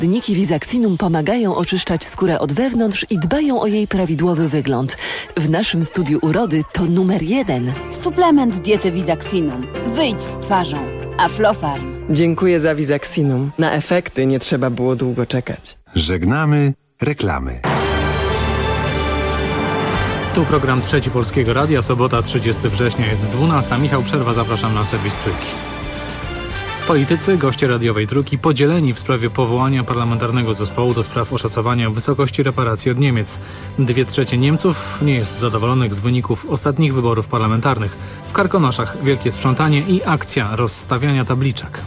Składniki Visaxinum pomagają oczyszczać skórę od wewnątrz i dbają o jej prawidłowy wygląd. W naszym studiu urody to numer 1. Suplement diety Visaxinum. Wyjdź z twarzą. Aflofarm. Dziękuję za Visaxinum. Na efekty nie trzeba było długo czekać. Żegnamy reklamy. Tu program Trzeci Polskiego Radia, sobota 30 września, jest 12. Michał Przerwa, zapraszam na serwis Trójki. Politycy, goście radiowej Trójki podzieleni w sprawie powołania parlamentarnego zespołu do spraw oszacowania wysokości reparacji od Niemiec. 2/3 Niemców nie jest zadowolonych z wyników ostatnich wyborów parlamentarnych. W Karkonoszach wielkie sprzątanie i akcja rozstawiania tabliczek.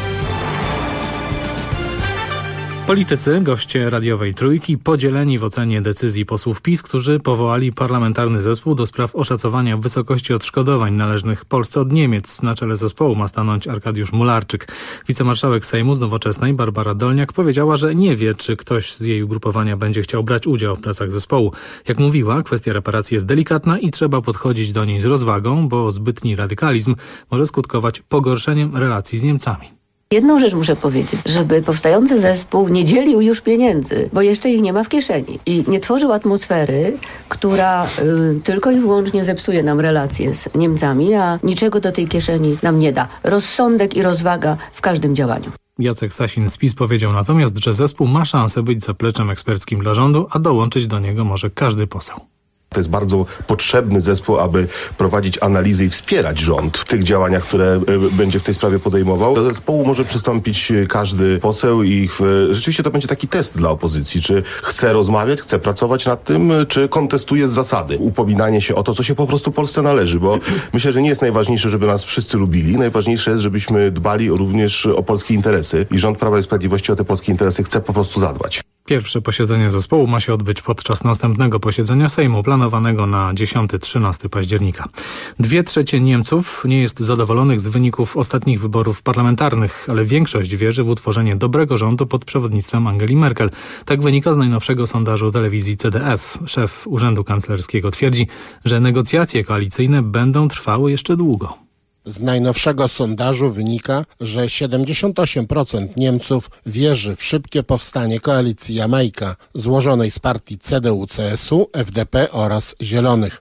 Politycy, goście radiowej Trójki podzieleni w ocenie decyzji posłów PiS, którzy powołali parlamentarny zespół do spraw oszacowania wysokości odszkodowań należnych Polsce od Niemiec. Na czele zespołu ma stanąć Arkadiusz Mularczyk. Wicemarszałek Sejmu z Nowoczesnej Barbara Dolniak powiedziała, że nie wie, czy ktoś z jej ugrupowania będzie chciał brać udział w pracach zespołu. Jak mówiła, kwestia reparacji jest delikatna i trzeba podchodzić do niej z rozwagą, bo zbytni radykalizm może skutkować pogorszeniem relacji z Niemcami. Jedną rzecz muszę powiedzieć, żeby powstający zespół nie dzielił już pieniędzy, bo jeszcze ich nie ma w kieszeni i nie tworzył atmosfery, która tylko i wyłącznie zepsuje nam relacje z Niemcami, a niczego do tej kieszeni nam nie da. Rozsądek i rozwaga w każdym działaniu. Jacek Sasin z PiS powiedział natomiast, że zespół ma szansę być zapleczem eksperckim dla rządu, a dołączyć do niego może każdy poseł. To jest bardzo potrzebny zespół, aby prowadzić analizy i wspierać rząd w tych działaniach, które będzie w tej sprawie podejmował. Do zespołu może przystąpić każdy poseł i rzeczywiście to będzie taki test dla opozycji. Czy chce rozmawiać, chce pracować nad tym, czy kontestuje z zasady. Upominanie się o to, co się po prostu Polsce należy, bo myślę, że nie jest najważniejsze, żeby nas wszyscy lubili. Najważniejsze jest, żebyśmy dbali również o polskie interesy i rząd Prawa i Sprawiedliwości o te polskie interesy chce po prostu zadbać. Pierwsze posiedzenie zespołu ma się odbyć podczas następnego posiedzenia Sejmu, planowanego na 10-13 października. 2/3 Niemców nie jest zadowolonych z wyników ostatnich wyborów parlamentarnych, ale większość wierzy w utworzenie dobrego rządu pod przewodnictwem Angeli Merkel. Tak wynika z najnowszego sondażu telewizji CDF. Szef Urzędu Kanclerskiego twierdzi, że negocjacje koalicyjne będą trwały jeszcze długo. Z najnowszego sondażu wynika, że 78% Niemców wierzy w szybkie powstanie koalicji Jamajka, złożonej z partii CDU-CSU, FDP oraz Zielonych.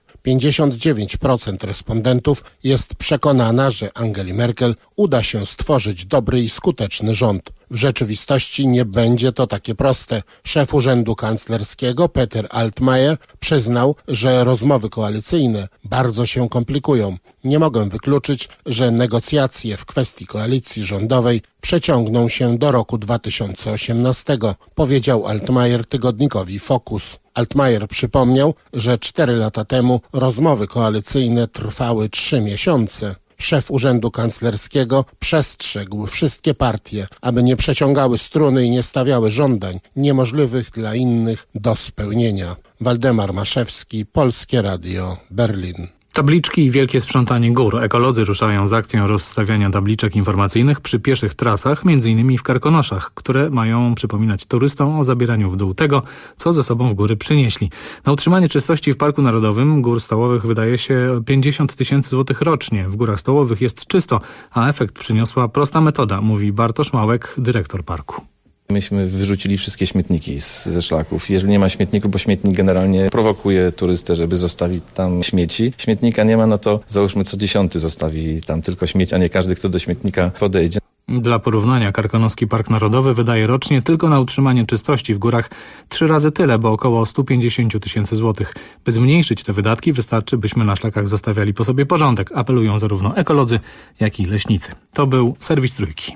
59% respondentów jest przekonana, że Angeli Merkel uda się stworzyć dobry i skuteczny rząd. W rzeczywistości nie będzie to takie proste. Szef Urzędu Kanclerskiego Peter Altmaier przyznał, że rozmowy koalicyjne bardzo się komplikują. Nie mogę wykluczyć, że negocjacje w kwestii koalicji rządowej przeciągną się do roku 2018, powiedział Altmaier tygodnikowi Focus. Altmaier przypomniał, że 4 lata temu rozmowy koalicyjne trwały 3 miesiące. Szef Urzędu Kanclerskiego przestrzegł wszystkie partie, aby nie przeciągały struny i nie stawiały żądań niemożliwych dla innych do spełnienia. Waldemar Maszewski, Polskie Radio, Berlin. Tabliczki i wielkie sprzątanie gór. Ekolodzy ruszają z akcją rozstawiania tabliczek informacyjnych przy pieszych trasach, m.in. w Karkonoszach, które mają przypominać turystom o zabieraniu w dół tego, co ze sobą w góry przynieśli. Na utrzymanie czystości w Parku Narodowym Gór Stołowych wydaje się 50 000 złotych rocznie. W Górach Stołowych jest czysto, a efekt przyniosła prosta metoda, mówi Bartosz Małek, dyrektor parku. Myśmy wyrzucili wszystkie śmietniki ze szlaków. Jeżeli nie ma śmietniku, bo śmietnik generalnie prowokuje turystę, żeby zostawić tam śmieci. Śmietnika nie ma, no to załóżmy co 10 zostawi tam tylko śmieć, a nie każdy, kto do śmietnika podejdzie. Dla porównania Karkonoski Park Narodowy wydaje rocznie tylko na utrzymanie czystości w górach 3 razy tyle, bo około 150 000 złotych. By zmniejszyć te wydatki, wystarczy, byśmy na szlakach zostawiali po sobie porządek. Apelują zarówno ekolodzy, jak i leśnicy. To był serwis Trójki.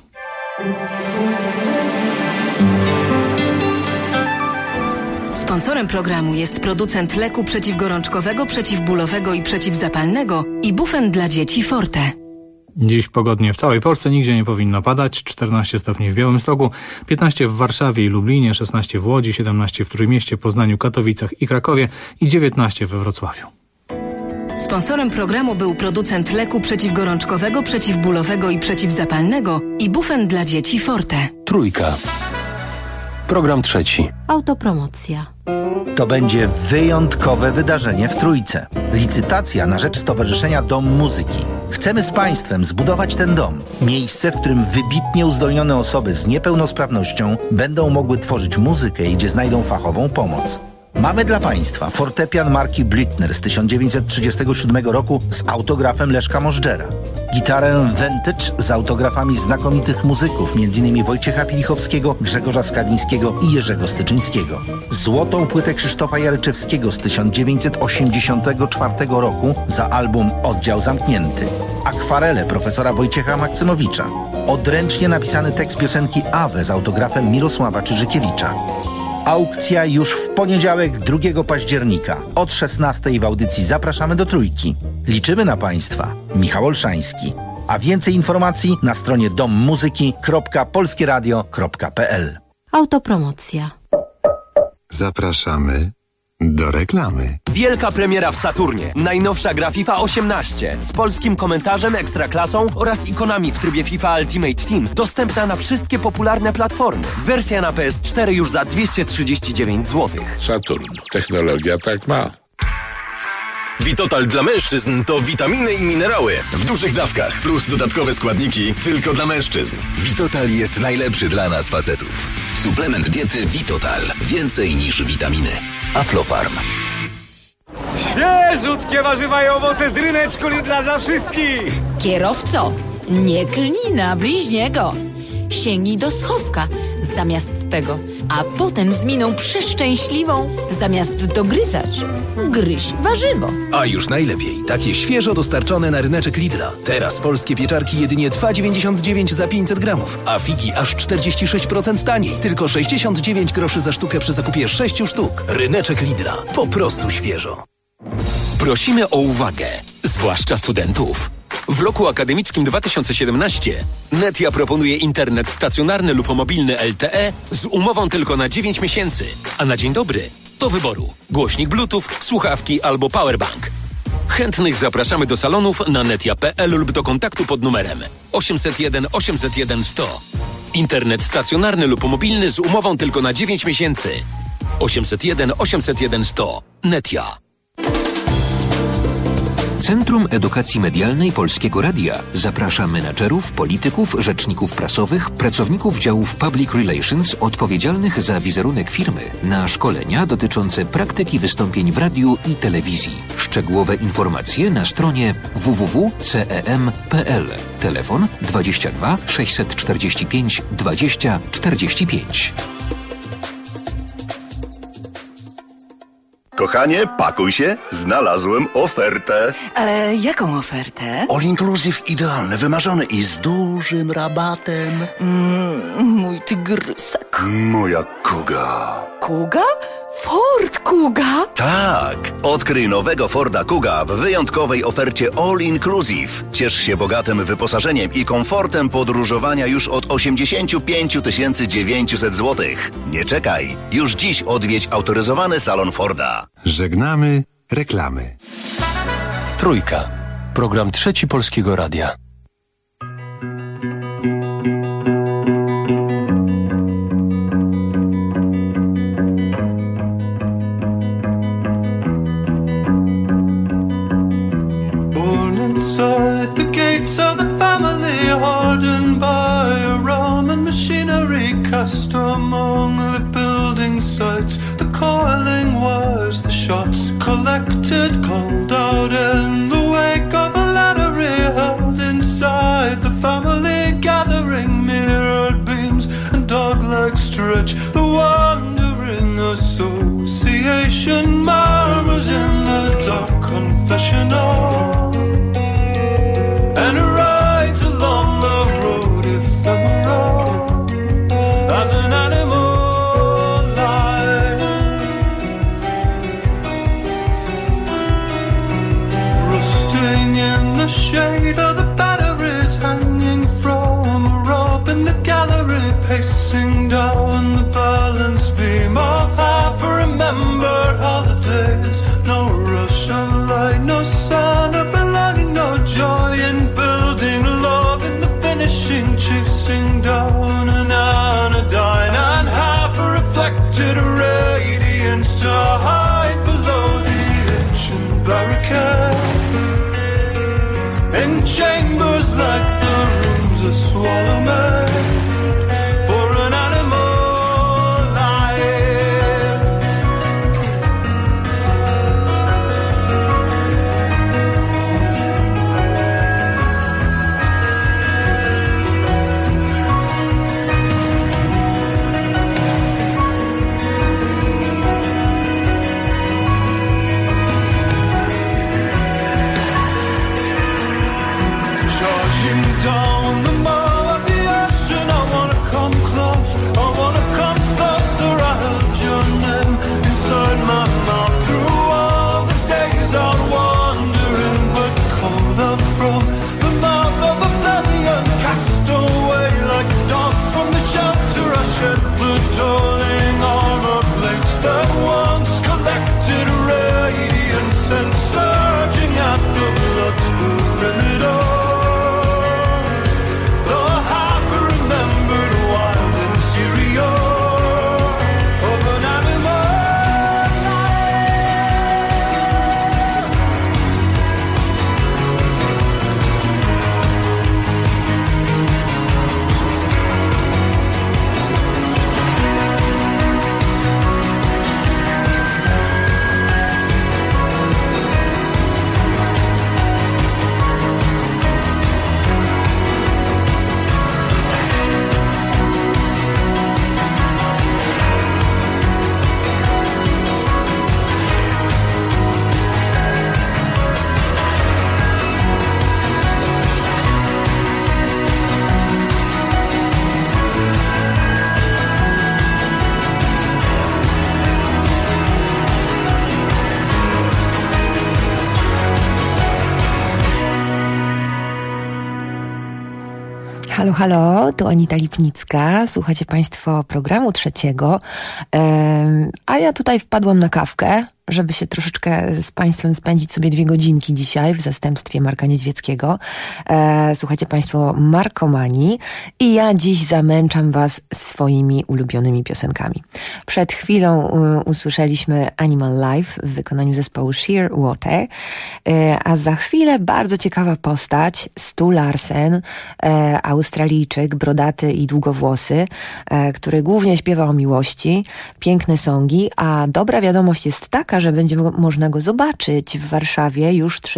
Sponsorem programu jest producent leku przeciwgorączkowego, przeciwbólowego i przeciwzapalnego Ibufen dla dzieci Forte. Dziś pogodnie w całej Polsce, nigdzie nie powinno padać. 14 stopni w Białymstoku, 15 w Warszawie i Lublinie, 16 w Łodzi, 17 w Trójmieście, Poznaniu, Katowicach i Krakowie i 19 we Wrocławiu. Sponsorem programu był producent leku przeciwgorączkowego, przeciwbólowego i przeciwzapalnego Ibufen dla dzieci Forte. Trójka. Program trzeci. Autopromocja. To będzie wyjątkowe wydarzenie w Trójce. Licytacja na rzecz Stowarzyszenia Dom Muzyki. Chcemy z Państwem zbudować ten dom. Miejsce, w którym wybitnie uzdolnione osoby z niepełnosprawnością będą mogły tworzyć muzykę i gdzie znajdą fachową pomoc. Mamy dla Państwa fortepian marki Blüthner z 1937 roku z autografem Leszka Możdżera. Gitarę Vintage z autografami znakomitych muzyków, m.in. Wojciecha Pilichowskiego, Grzegorza Skawińskiego i Jerzego Styczyńskiego. Złotą płytę Krzysztofa Jaryczewskiego z 1984 roku za album Oddział Zamknięty. Akwarele profesora Wojciecha Maksymowicza. Odręcznie napisany tekst piosenki Awe z autografem Mirosława Czyżykiewicza. Aukcja już w poniedziałek 2 października. Od 16 w audycji Zapraszamy do Trójki. Liczymy na Państwa. Michał Olszański. A więcej informacji na stronie dommuzyki.polskieradio.pl. Autopromocja. Zapraszamy do reklamy. Wielka premiera w Saturnie. Najnowsza gra FIFA 18 z polskim komentarzem, ekstraklasą oraz ikonami w trybie FIFA Ultimate Team. Dostępna na wszystkie popularne platformy. Wersja na PS4 już za 239 zł. Saturn. Technologia tak ma. Vitotal dla mężczyzn to witaminy i minerały w dużych dawkach plus dodatkowe składniki tylko dla mężczyzn. Vitotal jest najlepszy dla nas facetów. Suplement diety Vitotal. Więcej niż witaminy. Aflofarm. Świeżutkie warzywa i owoce z ryneczku Lidla dla wszystkich. Kierowco, nie klnij na bliźniego. Sięgnij do schowka zamiast tego, a potem z miną przeszczęśliwą, zamiast dogryzać, gryź warzywo. A już najlepiej, takie świeżo dostarczone na ryneczek Lidla. Teraz polskie pieczarki jedynie 2,99 za 500 gramów, a figi aż 46% taniej. Tylko 69 groszy za sztukę przy zakupie 6 sztuk. Ryneczek Lidla. Po prostu świeżo. Prosimy o uwagę, zwłaszcza studentów. W roku akademickim 2017 Netia proponuje internet stacjonarny lub mobilny LTE z umową tylko na 9 miesięcy, a na dzień dobry do wyboru głośnik Bluetooth, słuchawki albo powerbank. Chętnych zapraszamy do salonów na netia.pl lub do kontaktu pod numerem 801 801 100. Internet stacjonarny lub mobilny z umową tylko na 9 miesięcy. 801 801 100. Netia. Centrum Edukacji Medialnej Polskiego Radia zaprasza menadżerów, polityków, rzeczników prasowych, pracowników działów Public Relations odpowiedzialnych za wizerunek firmy na szkolenia dotyczące praktyki wystąpień w radiu i telewizji. Szczegółowe informacje na stronie www.cem.pl. Telefon 22 645 20 45. Kochanie, pakuj się, znalazłem ofertę. Ale jaką ofertę? All inclusive idealny, wymarzony i z dużym rabatem. Mój tygrysek. Moja Kuga. Kuga? Ford Kuga? Tak, odkryj nowego Forda Kuga w wyjątkowej ofercie All Inclusive. Ciesz się bogatym wyposażeniem i komfortem podróżowania już od 85 900 zł. Nie czekaj, już dziś odwiedź autoryzowany salon Forda. Żegnamy reklamy. Trójka. Program trzeci Polskiego Radia. Inside the gates of the family, hardened by a Roman machinery, cast among the building sites, the coiling wires, the shots collected, called out in the wake of a laddery, held inside the family gathering, mirrored beams and dog-like stretch, the wandering association murmurs in the dark confessional. And rides along the road ephemeral as an animal life, rusting in the shade of the batteries, hanging from a rope in the gallery, pacing down the balance beam of half remembered holidays. No rush of light, no sound of Halo, halo, tu Anita Lipnicka. Słuchacie Państwo programu trzeciego, a ja tutaj wpadłam na kawkę, żeby się troszeczkę z Państwem spędzić sobie 2 godzinki dzisiaj w zastępstwie Marka Niedźwieckiego. Słuchajcie Państwo Markomanii i ja dziś zamęczam Was swoimi ulubionymi piosenkami. Przed chwilą usłyszeliśmy Animal Life w wykonaniu zespołu Shearwater, a za chwilę bardzo ciekawa postać, Stu Larsen, Australijczyk, brodaty i długowłosy, który głównie śpiewa o miłości, piękne songi, a dobra wiadomość jest taka, że będzie można go zobaczyć w Warszawie już 3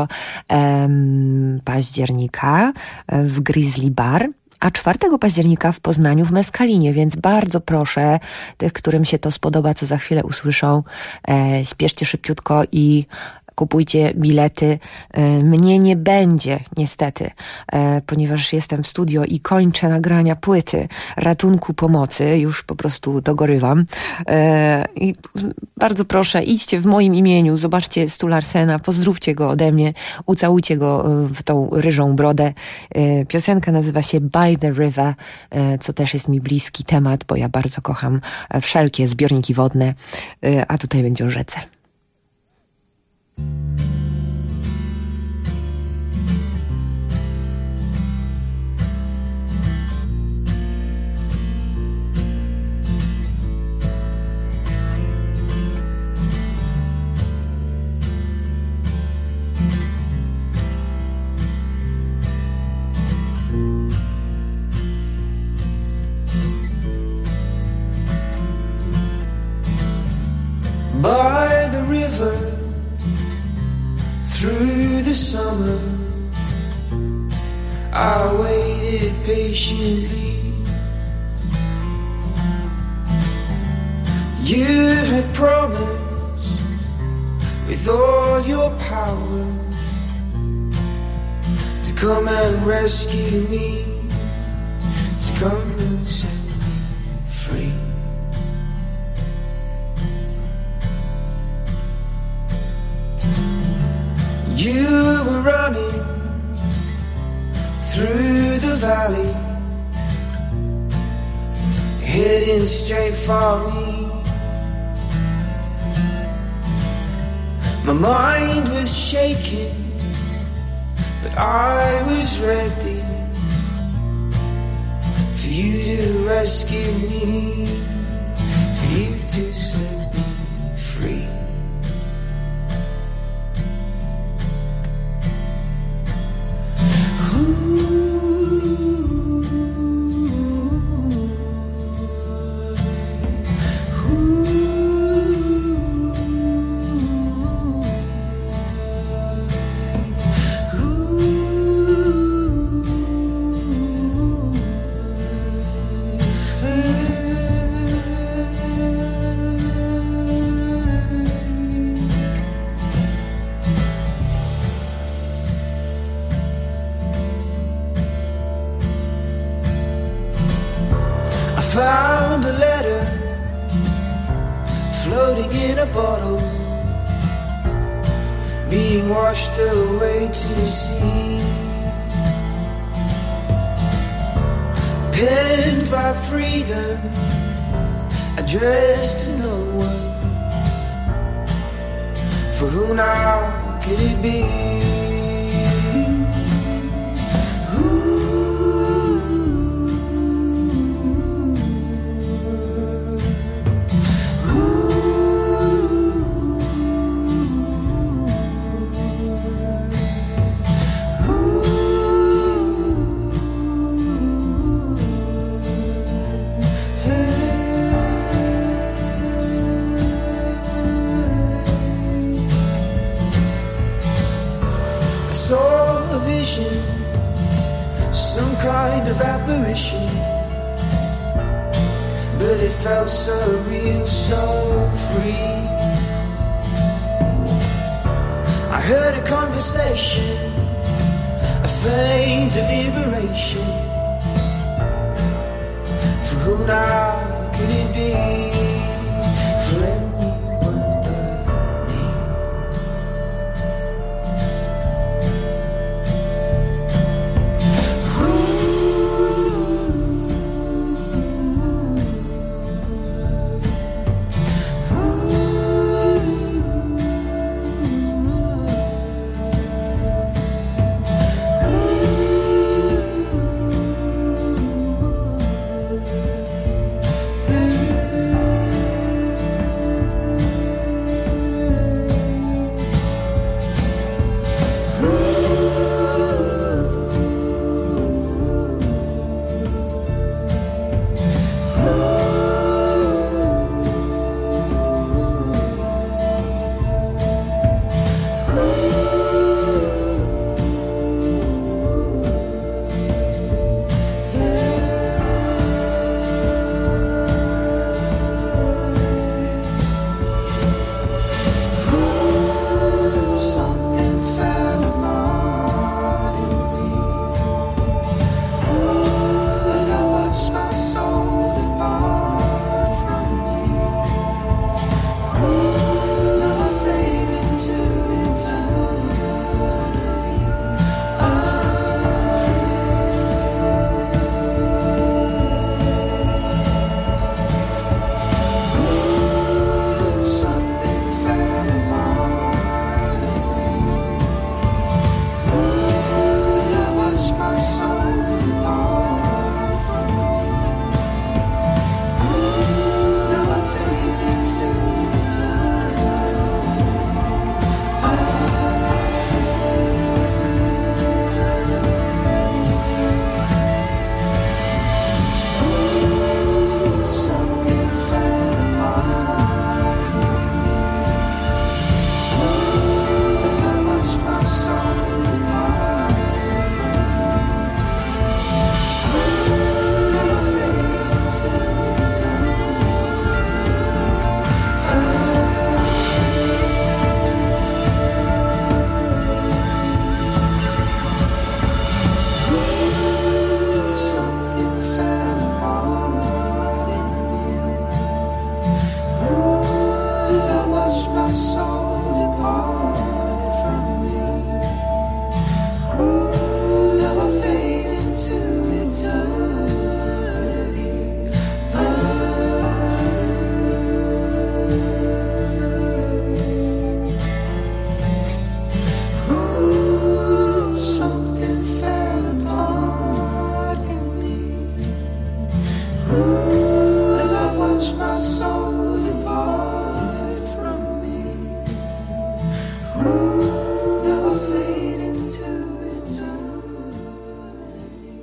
października w Grizzly Bar, a 4 października w Poznaniu w Meskalinie, więc bardzo proszę tych, którym się to spodoba, co za chwilę usłyszą, śpieszcie szybciutko i kupujcie bilety. Mnie nie będzie, niestety, ponieważ jestem w studio i kończę nagrania płyty Ratunku Pomocy. Już po prostu dogorywam. I bardzo proszę, idźcie w moim imieniu, zobaczcie Stu Larsena, pozdrówcie go ode mnie, ucałujcie go w tą ryżą brodę. Piosenka nazywa się By the River, co też jest mi bliski temat, bo ja bardzo kocham wszelkie zbiorniki wodne, a tutaj będzie o rzece. By the river, through the summer, I waited patiently. You had promised with all your power to come and rescue me, to come and set me free. You were running through the valley, heading straight for me. My mind was shaking, but I was ready for you to rescue me, for you to set me free. Found a letter floating in a bottle, being washed away to sea, penned by freedom, addressed to no one. For who now could it be? Some kind of apparition, but it felt so real, so free. I heard a conversation, a faint deliberation. For who now could it be? For anyone but me. Ooh. my soul depart from me. Now I fade into eternity. Something fell apart in me as I watch my soul depart from me. Now I fade into eternity.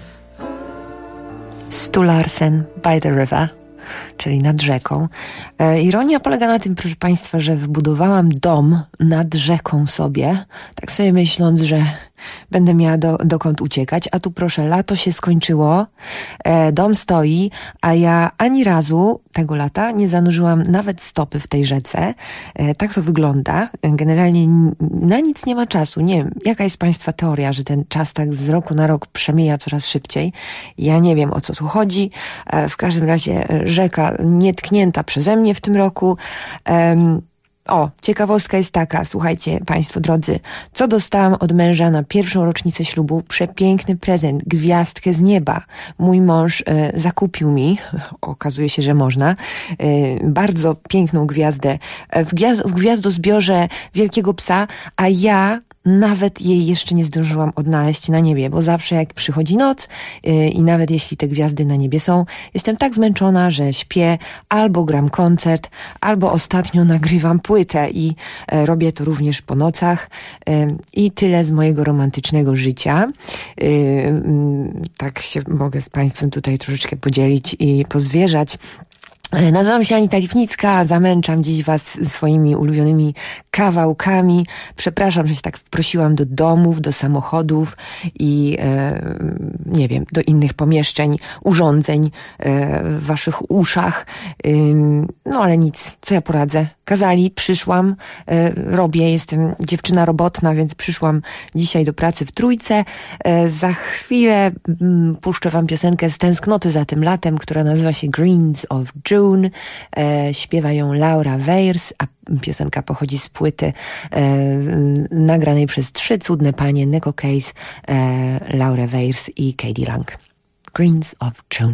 Stu Larsen, By the River, czyli nad rzeką. Ironia polega na tym, proszę Państwa, że wybudowałam dom nad rzeką sobie, tak sobie myśląc, że będę miała dokąd uciekać, a tu proszę, lato się skończyło, dom stoi, a ja ani razu tego lata nie zanurzyłam nawet stopy w tej rzece. Tak to wygląda. Generalnie na nic nie ma czasu. Nie wiem, jaka jest Państwa teoria, że ten czas tak z roku na rok przemija coraz szybciej. Ja nie wiem, o co tu chodzi. W każdym razie rzeka nietknięta przeze mnie w tym roku. O, ciekawostka jest taka, słuchajcie Państwo drodzy, co dostałam od męża na pierwszą rocznicę ślubu? Przepiękny prezent, gwiazdkę z nieba. Mój mąż zakupił mi, okazuje się, że można, bardzo piękną gwiazdę w gwiazdozbiorze Wielkiego Psa, a ja nawet jej jeszcze nie zdążyłam odnaleźć na niebie, bo zawsze jak przychodzi noc i nawet jeśli te gwiazdy na niebie są, jestem tak zmęczona, że śpię, albo gram koncert, albo ostatnio nagrywam płytę i robię to również po nocach. I tyle z mojego romantycznego życia. Tak się mogę z Państwem tutaj troszeczkę podzielić i pozwierzać. Nazywam się Anita Lipnicka, zamęczam dziś Was swoimi ulubionymi kawałkami. Przepraszam, że się tak wprosiłam do domów, do samochodów i nie wiem, do innych pomieszczeń, urządzeń w Waszych uszach. No ale nic, co ja poradzę. Kazali, przyszłam, robię, jestem dziewczyna robotna, więc przyszłam dzisiaj do pracy w Trójce. Za chwilę puszczę Wam piosenkę z tęsknoty za tym latem, która nazywa się Greens of June. Śpiewa ją Laura Veirs, a piosenka pochodzi z płyty nagranej przez 3 cudne panie, Neko Case, Laura Veirs i Katie Lang. Greens of June.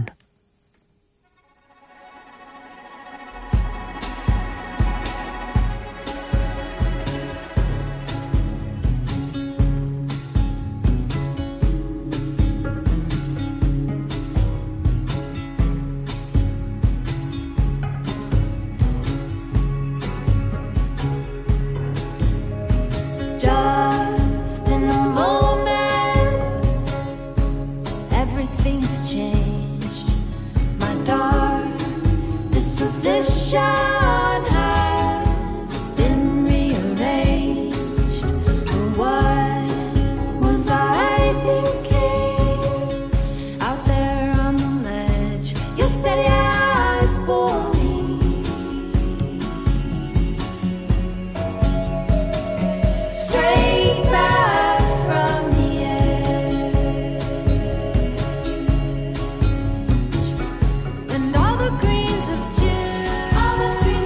Just in the moment, everything's changed. My dark disposition has been rearranged. What was I thinking? Out there on the ledge, your steady eyes pull me. Straight back from the edge, and all the greens of June, all the greens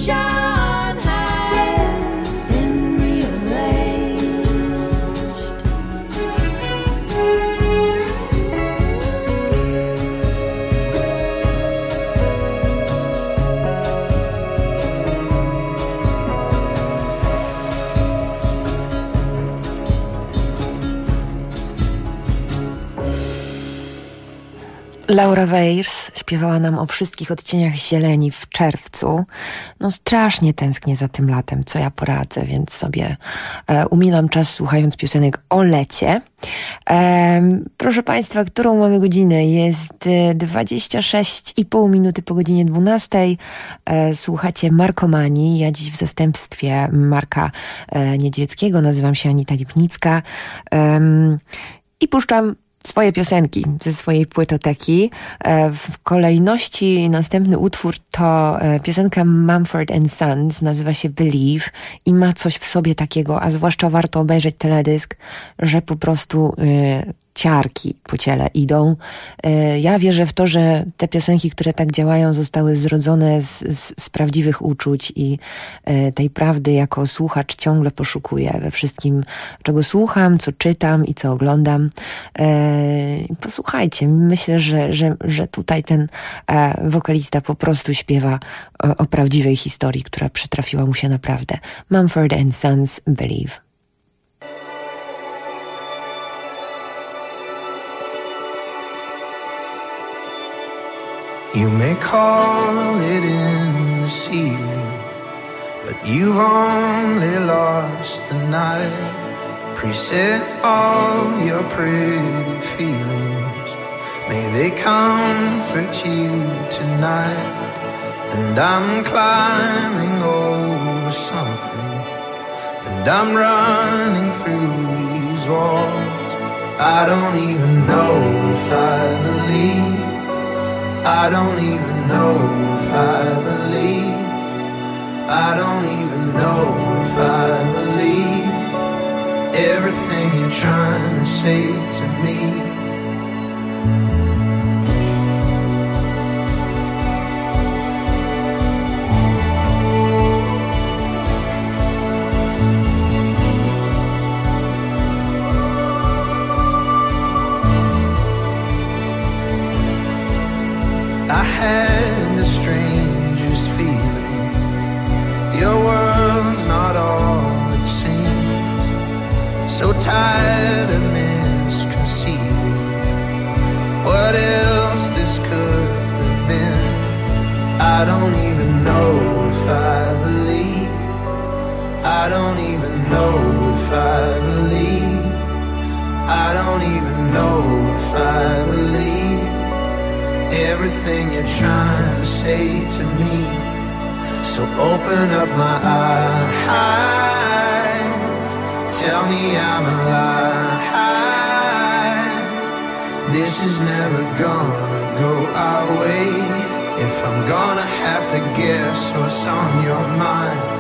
vision has been rearranged. Laura Weirs śpiewała nam o wszystkich odcieniach zieleni w czerwcu. No strasznie tęsknię za tym latem, co ja poradzę, więc sobie umilam czas słuchając piosenek o lecie. Proszę Państwa, którą mamy godzinę? Jest 26,5 minuty po godzinie 12. Słuchacie Markomanii. Ja dziś w zastępstwie Marka Niedźwieckiego, nazywam się Anita Lipnicka i puszczam swoje piosenki ze swojej płytoteki. W kolejności następny utwór to piosenka Mumford & Sons, nazywa się Believe i ma coś w sobie takiego, a zwłaszcza warto obejrzeć teledysk, że po prostu ciarki po ciele idą. Ja wierzę w to, że te piosenki, które tak działają, zostały zrodzone z prawdziwych uczuć i tej prawdy jako słuchacz ciągle poszukuję we wszystkim, czego słucham, co czytam i co oglądam. Posłuchajcie, myślę, że tutaj ten wokalista po prostu śpiewa o prawdziwej historii, która przytrafiła mu się naprawdę. Mumford & Sons, Believe. You may call it in this evening, but you've only lost the night. Preset all your pretty feelings, may they comfort you tonight. And I'm climbing over something, and I'm running through these walls. I don't even know if I believe, I don't even know if I believe, I don't even know if I believe everything you're trying to say to me. I had the strangest feeling, your world's not all it seems. So tired of misconceiving what else this could have been. I don't even know if I believe, I don't even know if I believe, I don't even know if I believe everything you're trying to say to me. So open up my eyes, tell me I'm alive. This is never gonna go our way. If I'm gonna have to guess what's on your mind.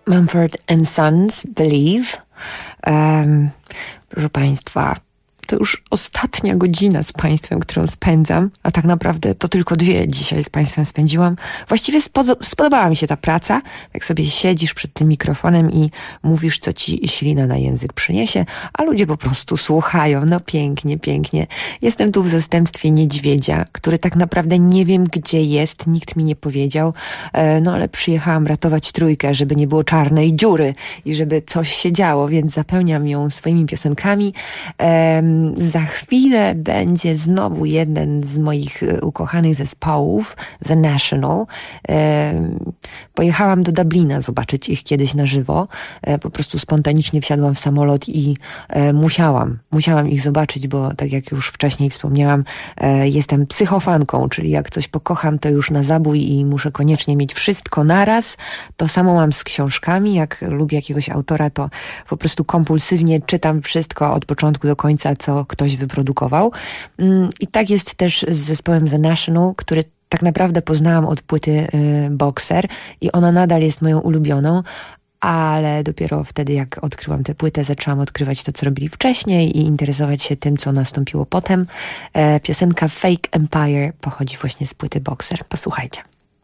Mumford & Sons, Believe. Proszę Państwa, to już ostatnia godzina z Państwem, którą spędzam, a tak naprawdę to tylko 2 dzisiaj z Państwem spędziłam. Właściwie spodobała mi się ta praca. Tak sobie siedzisz przed tym mikrofonem i mówisz, co ci ślina na język przyniesie, a ludzie po prostu słuchają. No pięknie, pięknie. Jestem tu w zastępstwie niedźwiedzia, który tak naprawdę nie wiem, gdzie jest, nikt mi nie powiedział, no ale przyjechałam ratować Trójkę, żeby nie było czarnej dziury i żeby coś się działo, więc zapełniam ją swoimi piosenkami. Za chwilę będzie znowu jeden z moich ukochanych zespołów, The National. Pojechałam do Dublina zobaczyć ich kiedyś na żywo. Po prostu spontanicznie wsiadłam w samolot i musiałam ich zobaczyć, bo tak jak już wcześniej wspomniałam, jestem psychofanką, czyli jak coś pokocham, to już na zabój i muszę koniecznie mieć wszystko naraz. To samo mam z książkami. Jak lubię jakiegoś autora, to po prostu kompulsywnie czytam wszystko od początku do końca, co ktoś wyprodukował. I tak jest też z zespołem The National, który tak naprawdę poznałam od płyty Boxer i ona nadal jest moją ulubioną, ale dopiero wtedy, jak odkryłam tę płytę, zaczęłam odkrywać to, co robili wcześniej i interesować się tym, co nastąpiło potem. Piosenka Fake Empire pochodzi właśnie z płyty Boxer. Posłuchajcie.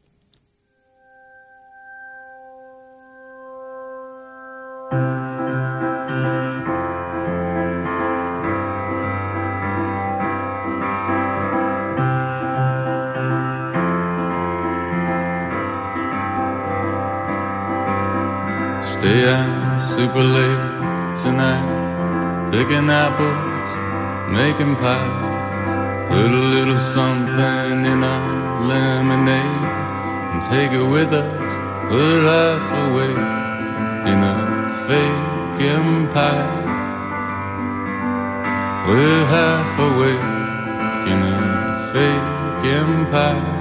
Stay out super late tonight, picking apples, making pies. Put a little something in our lemonade and take it with us. We're half awake in a fake empire. We're half awake in a fake empire.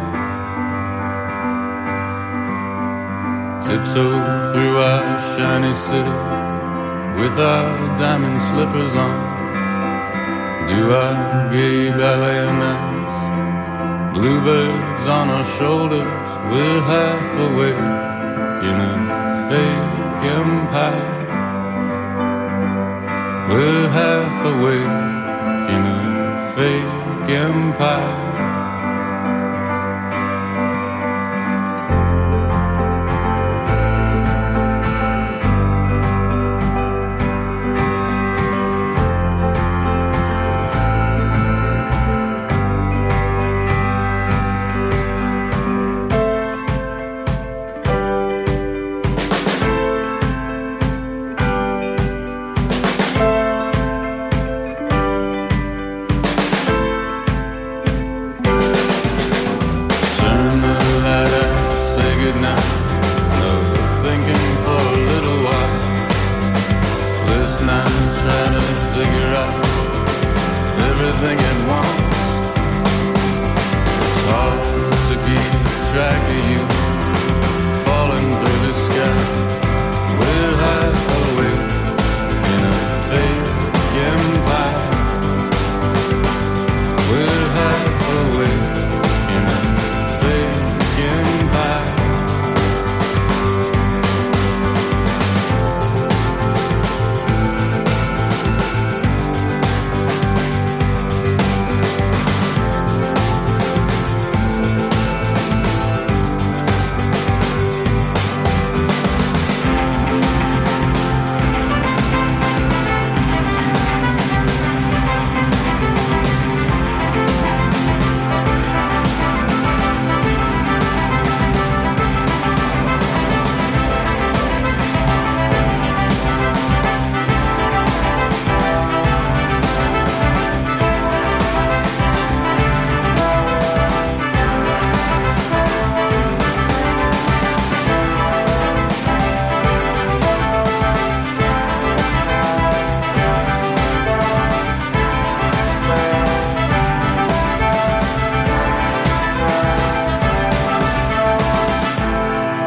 Tiptoe through our shiny city with our diamond slippers on. Do our gay ballet nights, bluebirds on our shoulders. We're half awake in a fake empire. We're half awake in a fake empire.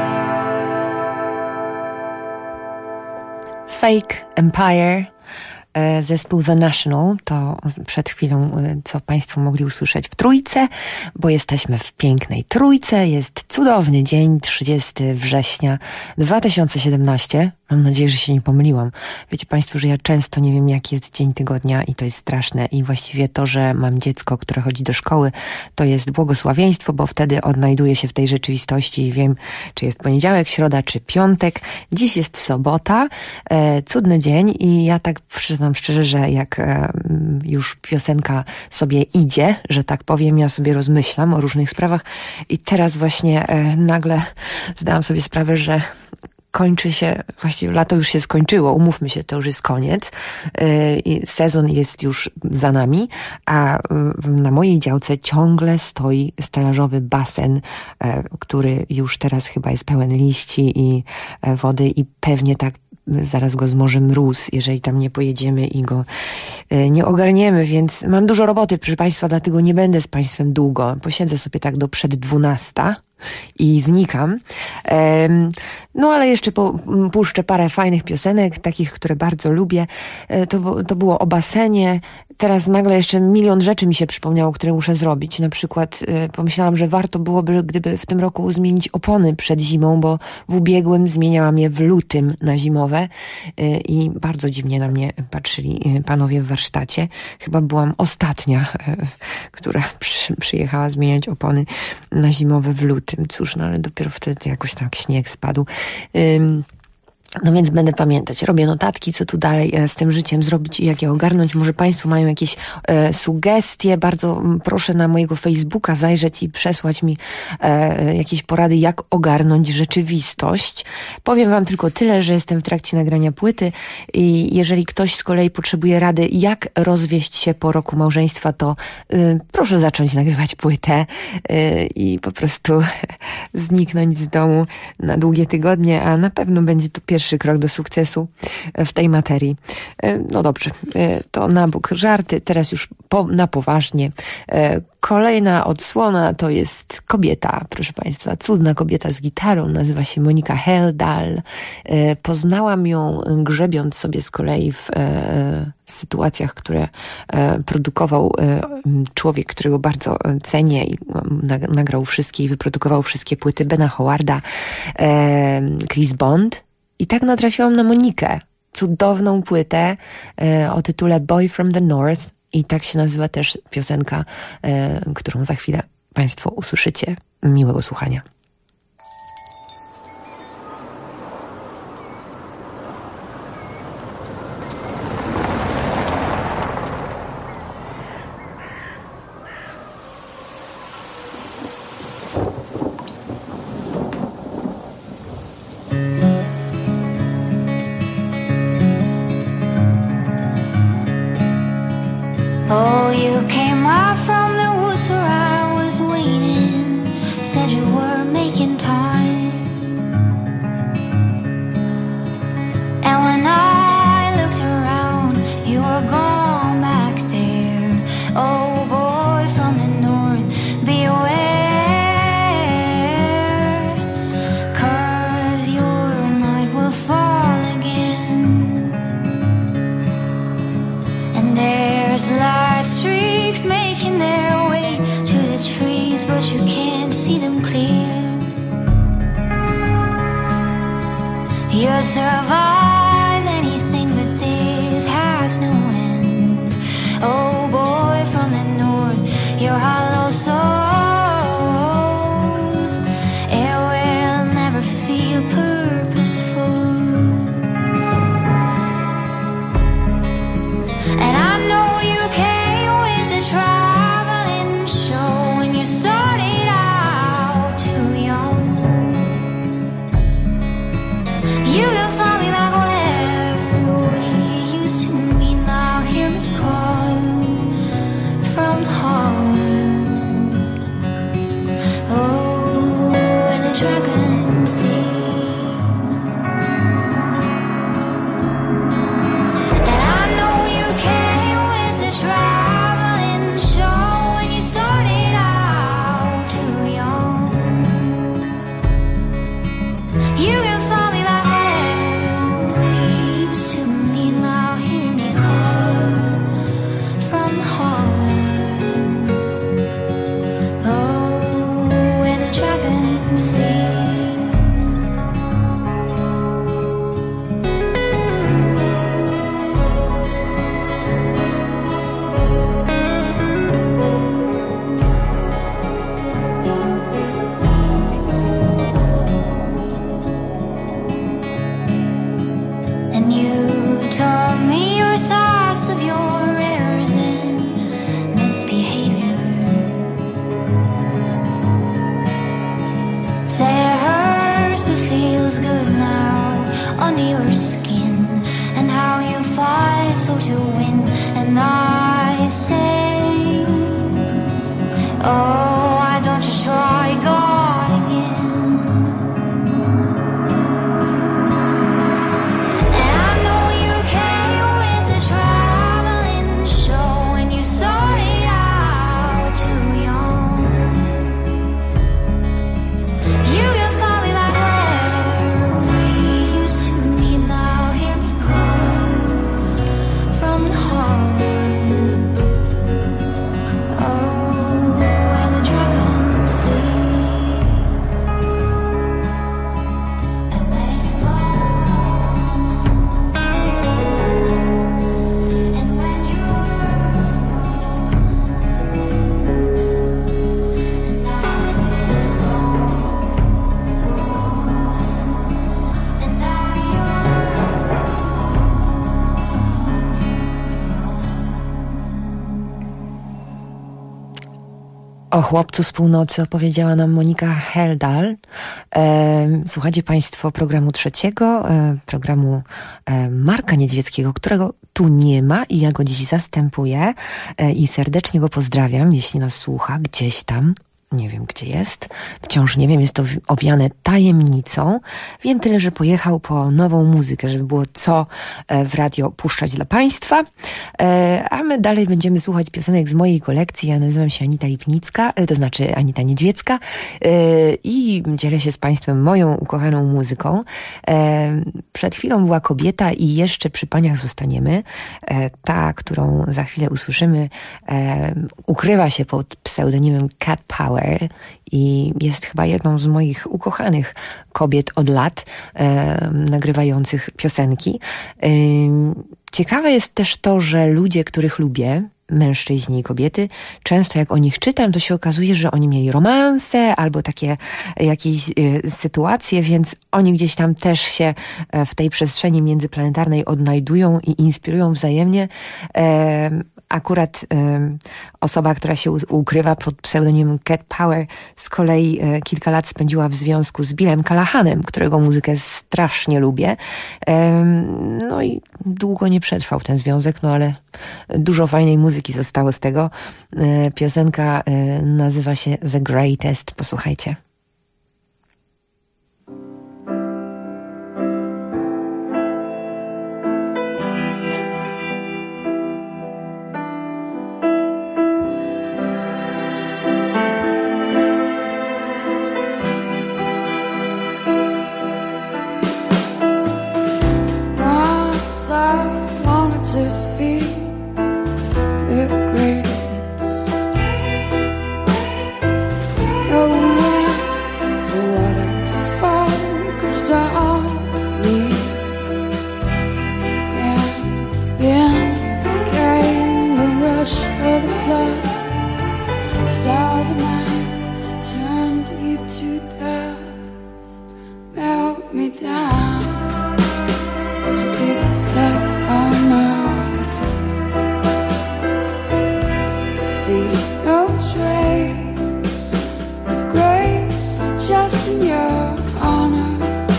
Fake Empire. Zespół The National, to przed chwilą, co Państwo mogli usłyszeć w Trójce, bo jesteśmy w pięknej Trójce. Jest cudowny dzień, 30 września 2017. Mam nadzieję, że się nie pomyliłam. Wiecie Państwo, że ja często nie wiem, jaki jest dzień tygodnia i to jest straszne. I właściwie to, że mam dziecko, które chodzi do szkoły, to jest błogosławieństwo, bo wtedy odnajduję się w tej rzeczywistości i wiem, czy jest poniedziałek, środa, czy piątek. Dziś jest sobota, cudny dzień i ja tak przyznam szczerze, że jak już piosenka sobie idzie, że tak powiem, ja sobie rozmyślam o różnych sprawach i teraz właśnie nagle zdałam sobie sprawę, że kończy się, właściwie lato już się skończyło, umówmy się, to już jest koniec i sezon jest już za nami, a na mojej działce ciągle stoi stelażowy basen, który już teraz chyba jest pełen liści i wody i pewnie tak zaraz go zmoży mróz, jeżeli tam nie pojedziemy i go nie ogarniemy, więc mam dużo roboty, proszę Państwa, dlatego nie będę z Państwem długo. Posiedzę sobie tak do przed 12 i znikam. No ale jeszcze puszczę parę fajnych piosenek, takich, które bardzo lubię. To było o basenie. Teraz nagle jeszcze milion rzeczy mi się przypomniało, które muszę zrobić. Na przykład pomyślałam, że warto byłoby, gdyby w tym roku zmienić opony przed zimą, bo w ubiegłym zmieniałam je w lutym na zimowe i bardzo dziwnie na mnie patrzyli panowie w warsztacie. Chyba byłam ostatnia, która przyjechała zmieniać opony na zimowe w lutym. Cóż, no ale dopiero wtedy jakoś tak śnieg spadł. No więc będę pamiętać. Robię notatki, co tu dalej z tym życiem zrobić i jak je ogarnąć. Może Państwo mają jakieś sugestie. Bardzo proszę na mojego Facebooka zajrzeć i przesłać mi jakieś porady, jak ogarnąć rzeczywistość. Powiem Wam tylko tyle, że jestem w trakcie nagrania płyty i jeżeli ktoś z kolei potrzebuje rady, jak rozwieść się po roku małżeństwa, to proszę zacząć nagrywać płytę i po prostu zniknąć z domu na długie tygodnie, a na pewno będzie to pierwszy krok do sukcesu w tej materii. No dobrze, to na bok żarty, teraz już na poważnie. Kolejna odsłona to jest kobieta, proszę Państwa, cudna kobieta z gitarą, nazywa się Monika Heldal. Poznałam ją grzebiąc sobie z kolei w sytuacjach, które produkował człowiek, którego bardzo cenię i nagrał wszystkie i wyprodukował wszystkie płyty Bena Howarda, Chris Bond. I tak natrafiłam na Monikę, cudowną płytę o tytule Boy from the North i tak się nazywa też piosenka, którą za chwilę Państwo usłyszycie. Miłego słuchania. Oh, you came out from the woods where I was waiting. Said you were making time. And when I looked around, you were gone back there. Oh, boy from the north, beware. 'Cause your night will fall again. And there's light streaks making their way to the trees, but you can't see them clear. You'll survive anything, but this has no end. Oh, boy from the north, your hollow soul, it will never feel purposeful. And I know you came with the traveling show when you started out too young. You can find me back Say it hurts but feels good now under your skin, and how you fight so to win. And I say, oh, why don't you try God again? And I know you came with the traveling show, and you started out too young. You can find me back where we used to meet. Now hear me call from the heart. Oh, where the dragons sleep, and when it's gone, and when you're gone, and now it's gone, and now you're O chłopcu z północy opowiedziała nam Monika Heldal. Słuchajcie Państwo programu trzeciego, programu Marka Niedźwieckiego, którego tu nie ma i ja go dziś zastępuję i serdecznie go pozdrawiam, jeśli nas słucha gdzieś tam. Nie wiem, gdzie jest. Wciąż nie wiem, jest to owiane tajemnicą. Wiem tyle, że pojechał po nową muzykę, żeby było co w radio puszczać dla Państwa. A my dalej będziemy słuchać piosenek z mojej kolekcji. Ja nazywam się Anita Lipnicka, to znaczy Anita Niedźwiecka i dzielę się z Państwem moją ukochaną muzyką. Przed chwilą była Kobieta i jeszcze przy paniach zostaniemy. Ta, którą za chwilę usłyszymy, ukrywa się pod pseudonimem Cat Power i jest chyba jedną z moich ukochanych kobiet od lat, nagrywających piosenki. Ciekawe jest też to, że ludzie, których lubię, mężczyźni i kobiety, często jak o nich czytam, to się okazuje, że oni mieli romanse albo takie jakieś sytuacje, więc oni gdzieś tam też się w tej przestrzeni międzyplanetarnej odnajdują i inspirują wzajemnie. Akurat osoba, która się ukrywa pod pseudonimem Cat Power, z kolei kilka lat spędziła w związku z Billem Callahanem, którego muzykę strasznie lubię. No i długo nie przetrwał ten związek, no ale dużo fajnej muzyki zostało z tego. Piosenka nazywa się The Greatest. Posłuchajcie. I wanted to be the greatest. No matter what I fall could stop me. And then came the rush of the flood. Stars of mine turned you to dust, melt me down. As a big black armor, leave no trace of grace, just in your honor.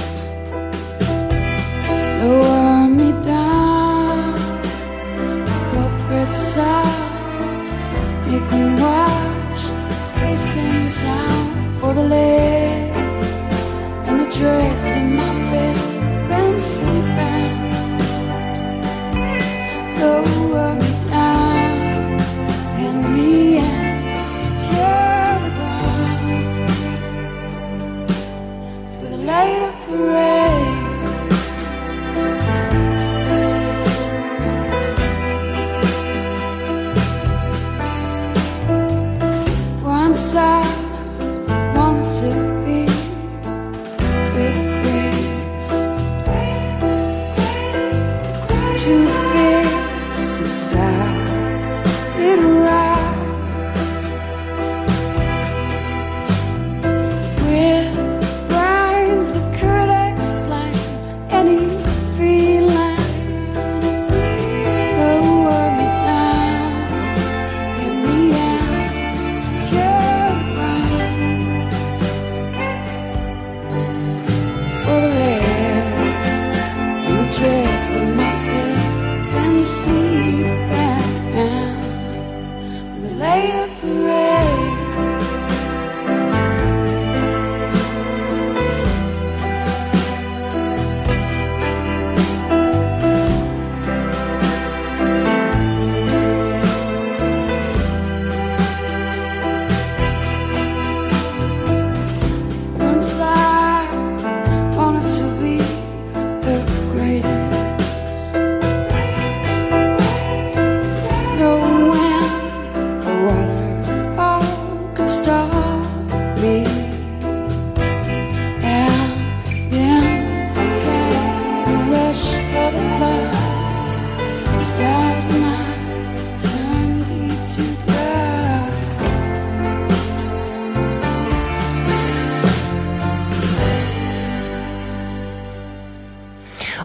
Lower me down, corporate side. You can watch the space and sound for the leg and the dreads in my bed. Been sleeping. Lower me down, pin me in, secure the ground for the later parade. Once I wanted to be the greatest.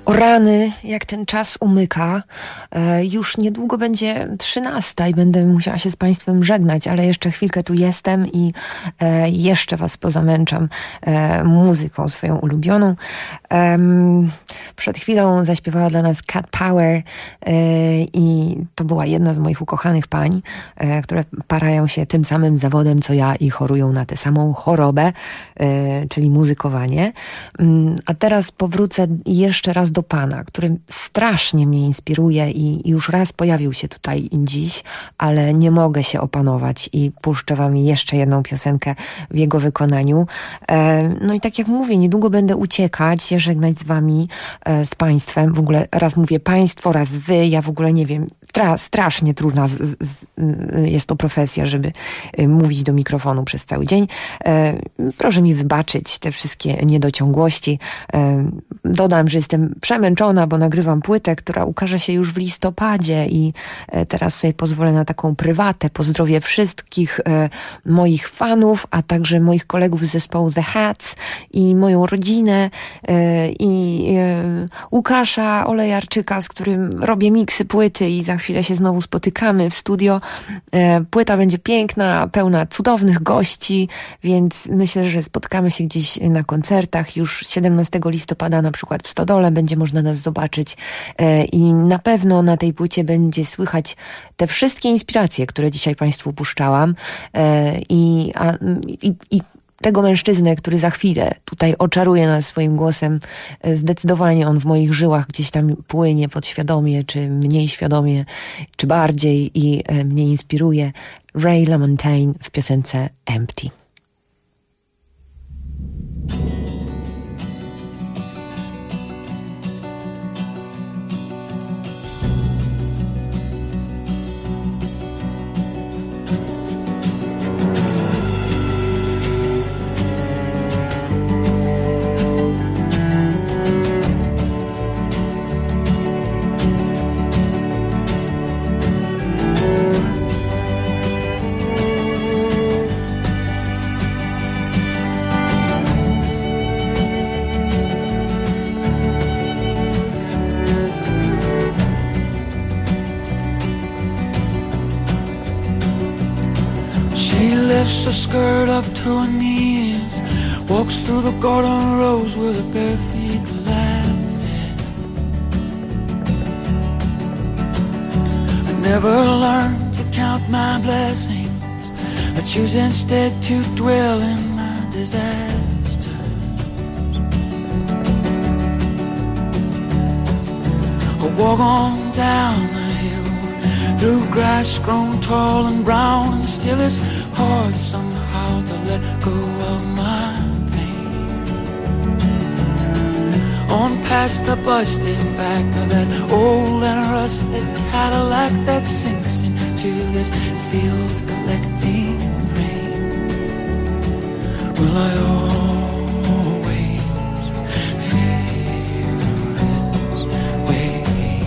O rany, jak ten czas umyka. Już niedługo będzie 13 i będę musiała się z Państwem żegnać, ale jeszcze chwilkę tu jestem i jeszcze Was pozamęczam muzyką swoją ulubioną. Przed chwilą zaśpiewała dla nas Cat Power i to była jedna z moich ukochanych pań, które parają się tym samym zawodem co ja i chorują na tę samą chorobę, czyli muzykowanie. A teraz powrócę jeszcze raz do pana, który strasznie mnie inspiruje i już raz pojawił się tutaj dziś, ale nie mogę się opanować i puszczę wam jeszcze jedną piosenkę w jego wykonaniu. No i tak jak mówię, niedługo będę uciekać, się żegnać z wami, z państwem. W ogóle raz mówię państwo, raz wy, ja w ogóle nie wiem, strasznie trudna jest to profesja, żeby mówić do mikrofonu przez cały dzień. Proszę mi wybaczyć te wszystkie niedociągłości. Dodam, że jestem przemęczona, bo nagrywam płytę, która ukaże się już w listopadzie i teraz sobie pozwolę na taką prywatę. Pozdrowię wszystkich moich fanów, a także moich kolegów z zespołu The Hats i moją rodzinę i Łukasza Olejarczyka, z którym robię miksy płyty i za chwilę się znowu spotykamy w studio. Płyta będzie piękna, pełna cudownych gości, więc myślę, że spotkamy się gdzieś na koncertach. Już 17 listopada na przykład w Stodole będzie można nas zobaczyć i na pewno na tej płycie będzie słychać te wszystkie inspiracje, które dzisiaj Państwu puszczałam i tego mężczyznę, który za chwilę tutaj oczaruje nas swoim głosem. Zdecydowanie on w moich żyłach gdzieś tam płynie podświadomie, czy mniej świadomie, czy bardziej i mnie inspiruje. Ray LaMontagne w piosence Empty. Her skirt up to her knees, walks through the garden rows with her bare feet laughing. I never learned to count my blessings, I choose instead to dwell in my disasters. I walk on down the hill, through grass grown tall and brown, and still it's hard somehow to let go of my pain. On past the busted back of that old and rusted Cadillac that sinks into this field collecting rain. Will I always feel this way?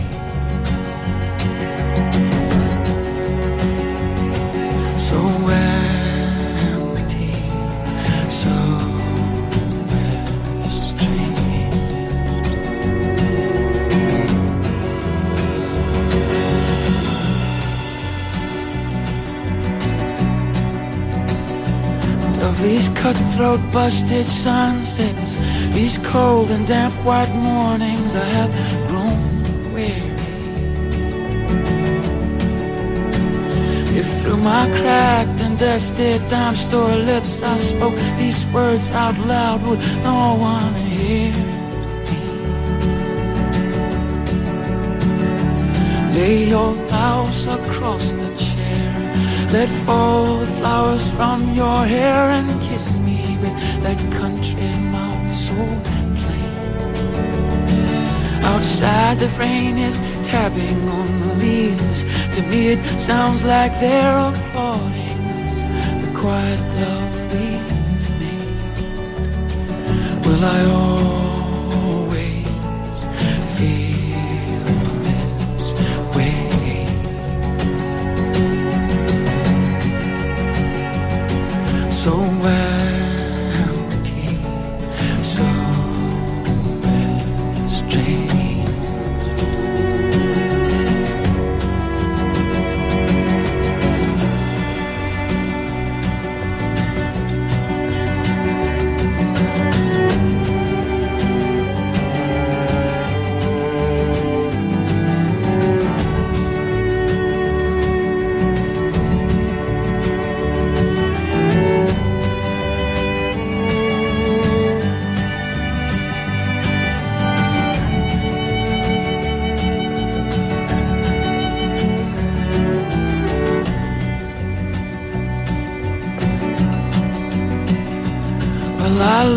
So these cutthroat busted sunsets, these cold and damp white mornings, I have grown weary. If through my cracked and dusted dime store lips I spoke these words out loud, would no one hear me? Lay your blouse across the chair, let fall the flowers from your hair, and kiss me with that country mouth so plain. Outside the rain is tapping on the leaves, to me it sounds like they're applauding us, the quiet love we've made. Will I always feel this way? So empty, so strange.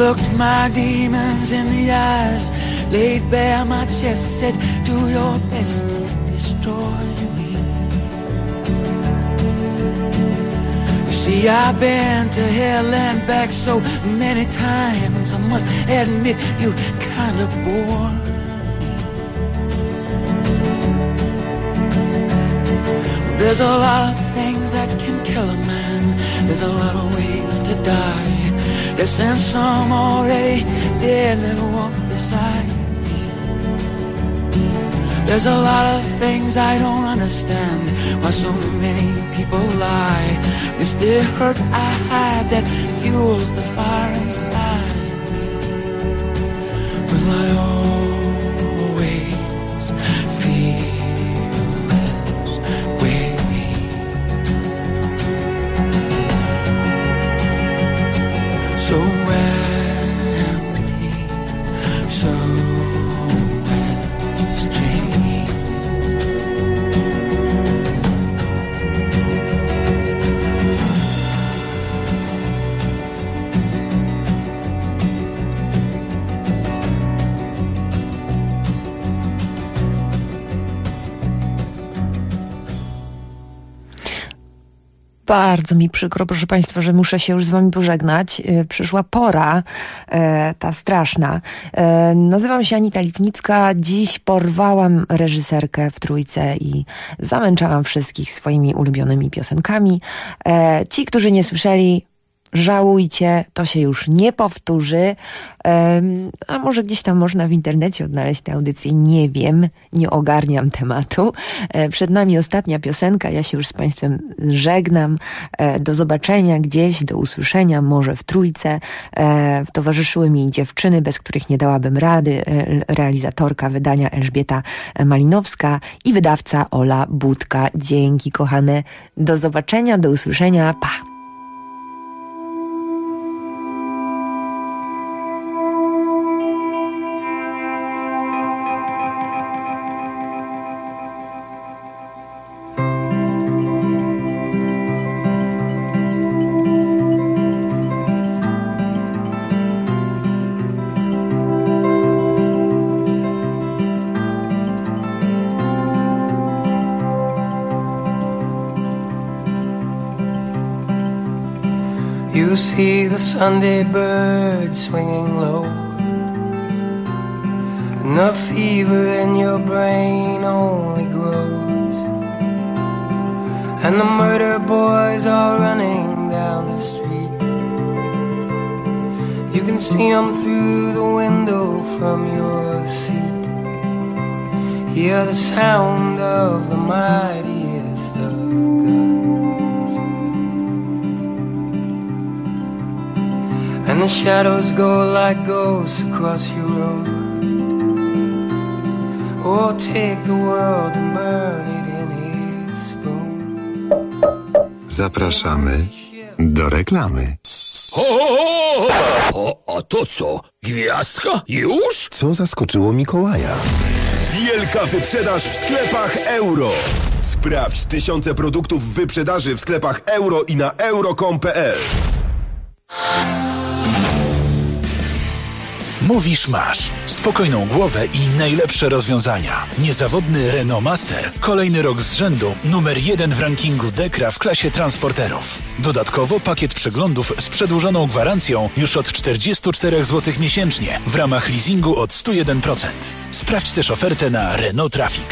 looked my demons in the eyes, laid bare my chest, said, do your best and destroy me. You see, I've been to hell and back so many times, I must admit you kind of bore me. There's a lot of things that can kill a man, there's a lot of ways to die. Yes, and some already dead that walk beside me. There's a lot of things I don't understand, why so many people lie. It's the hurt I hide that fuels the fire inside me. Will I always feel this way? So empty, so strange. Bardzo mi przykro, proszę Państwa, że muszę się już z Wami pożegnać. Przyszła pora, ta straszna. Nazywam się Anita Lipnicka. Dziś porwałam reżyserkę w Trójce i zamęczałam wszystkich swoimi ulubionymi piosenkami. Ci, którzy nie słyszeli, żałujcie, to się już nie powtórzy. A może gdzieś tam można w internecie odnaleźć tę audycję, nie wiem, nie ogarniam tematu. Przed nami ostatnia piosenka, ja się już z Państwem żegnam. Do zobaczenia gdzieś, do usłyszenia, może w Trójce. Towarzyszyły mi dziewczyny, bez których nie dałabym rady. Realizatorka wydania Elżbieta Malinowska i wydawca Ola Budka. Dzięki, kochane. Do zobaczenia, do usłyszenia. Pa! You see the Sunday bird swinging low, and the fever in your brain only grows, and the murder boys are running down the street. You can see them through the window from your seat, hear the sound of the mightiest of guns, and the shadows go like ghosts across your room. Oh, take the world and burn it in his spoon. Zapraszamy do reklamy. A to co? Gwiazdka? Już? Co zaskoczyło Mikołaja? Wielka wyprzedaż w sklepach Euro. Sprawdź tysiące produktów w wyprzedaży w sklepach Euro i na euro.com.pl. Mówisz masz. Spokojną głowę i najlepsze rozwiązania. Niezawodny Renault Master. Kolejny rok z rzędu. Numer 1 w rankingu Dekra w klasie transporterów. Dodatkowo pakiet przeglądów z przedłużoną gwarancją już od 44 zł miesięcznie. W ramach leasingu od 101%. Sprawdź też ofertę na Renault Traffic.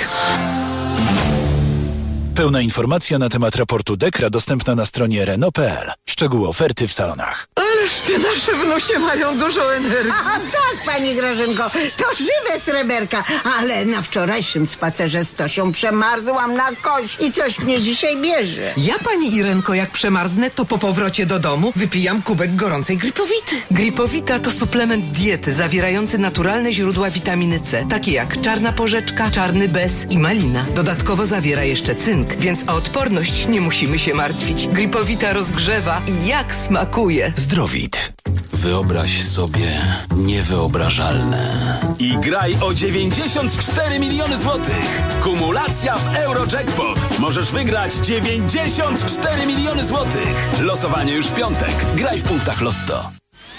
Pełna informacja na temat raportu Dekra dostępna na stronie Renault.pl. Szczegóły oferty w salonach. Ależ te nasze wnusie mają dużo energii. Aha, tak, pani Grażynko, to żywe sreberka, ale na wczorajszym spacerze z Tosią przemarzłam na kość i coś mnie dzisiaj bierze. Ja, pani Irenko, jak przemarznę, to po powrocie do domu wypijam kubek gorącej Gripowity. Gripowita to suplement diety zawierający naturalne źródła witaminy C, takie jak czarna porzeczka, czarny bez i malina. Dodatkowo zawiera jeszcze cynk, więc o odporność nie musimy się martwić. Gripowita rozgrzewa i jak smakuje. Zdrowit. Wyobraź sobie niewyobrażalne. I graj o 94 miliony złotych. Kumulacja w Eurojackpot. Możesz wygrać 94 miliony złotych. Losowanie już w piątek. Graj w punktach Lotto.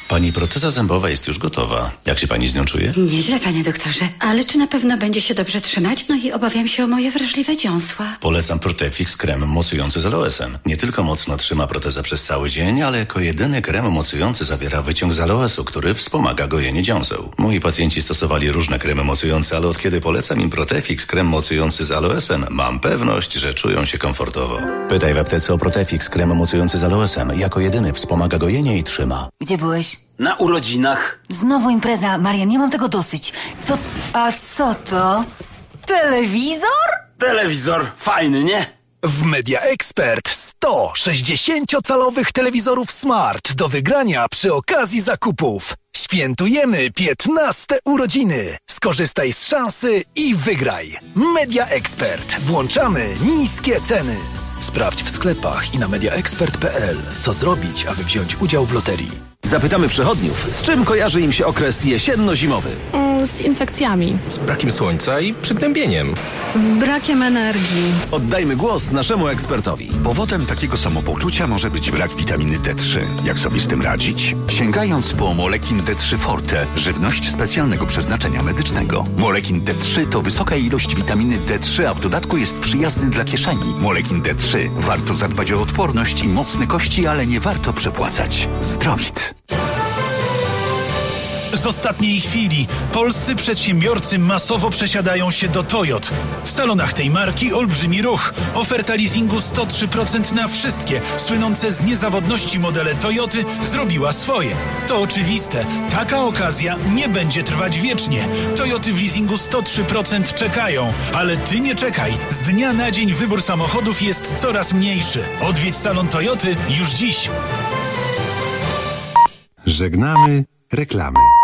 Pani proteza zębowa jest już gotowa. Jak się pani z nią czuje? Nieźle, panie doktorze. Ale czy na pewno będzie się dobrze trzymać? No i obawiam się o moje wrażliwe dziąsła. Polecam Protefix krem mocujący z aloesem. Nie tylko mocno trzyma protezę przez cały dzień, ale jako jedyny krem mocujący zawiera wyciąg z aloesu, który wspomaga gojenie dziąseł. Moi pacjenci stosowali różne kremy mocujące, ale od kiedy polecam im Protefix krem mocujący z aloesem, mam pewność, że czują się komfortowo. Pytaj w aptece o Protefix krem mocujący z aloesem. Jako jedyny wspomaga gojenie i trzyma. Gdzie byłeś? Na urodzinach. Znowu impreza, Marian, ja mam tego dosyć. A co to? Telewizor? Telewizor, fajny, nie? W Media Expert 100 60-calowych telewizorów Smart do wygrania przy okazji zakupów. Świętujemy 15 urodziny. Skorzystaj z szansy i wygraj. Media Expert. Włączamy niskie ceny. Sprawdź w sklepach i na mediaexpert.pl, co zrobić, aby wziąć udział w loterii. Zapytamy przechodniów, z czym kojarzy im się okres jesienno-zimowy. Z infekcjami. Z brakiem słońca i przygnębieniem. Z brakiem energii. Oddajmy głos naszemu ekspertowi. Powodem takiego samopoczucia może być brak witaminy D3. Jak sobie z tym radzić? Sięgając po Molekin D3 Forte, żywność specjalnego przeznaczenia medycznego. Molekin D3 to wysoka ilość witaminy D3, a w dodatku jest przyjazny dla kieszeni. Molekin D3. Warto zadbać o odporność i mocne kości, ale nie warto przepłacać. Zdrowit. Z ostatniej chwili polscy przedsiębiorcy masowo przesiadają się do Toyot. W salonach tej marki olbrzymi ruch. Oferta leasingu 103% na wszystkie słynące z niezawodności modele Toyoty zrobiła swoje. To oczywiste. Taka okazja nie będzie trwać wiecznie. Toyoty w leasingu 103% czekają. Ale ty nie czekaj. Z dnia na dzień wybór samochodów jest coraz mniejszy. Odwiedź salon Toyoty już dziś. Żegnamy reklamy.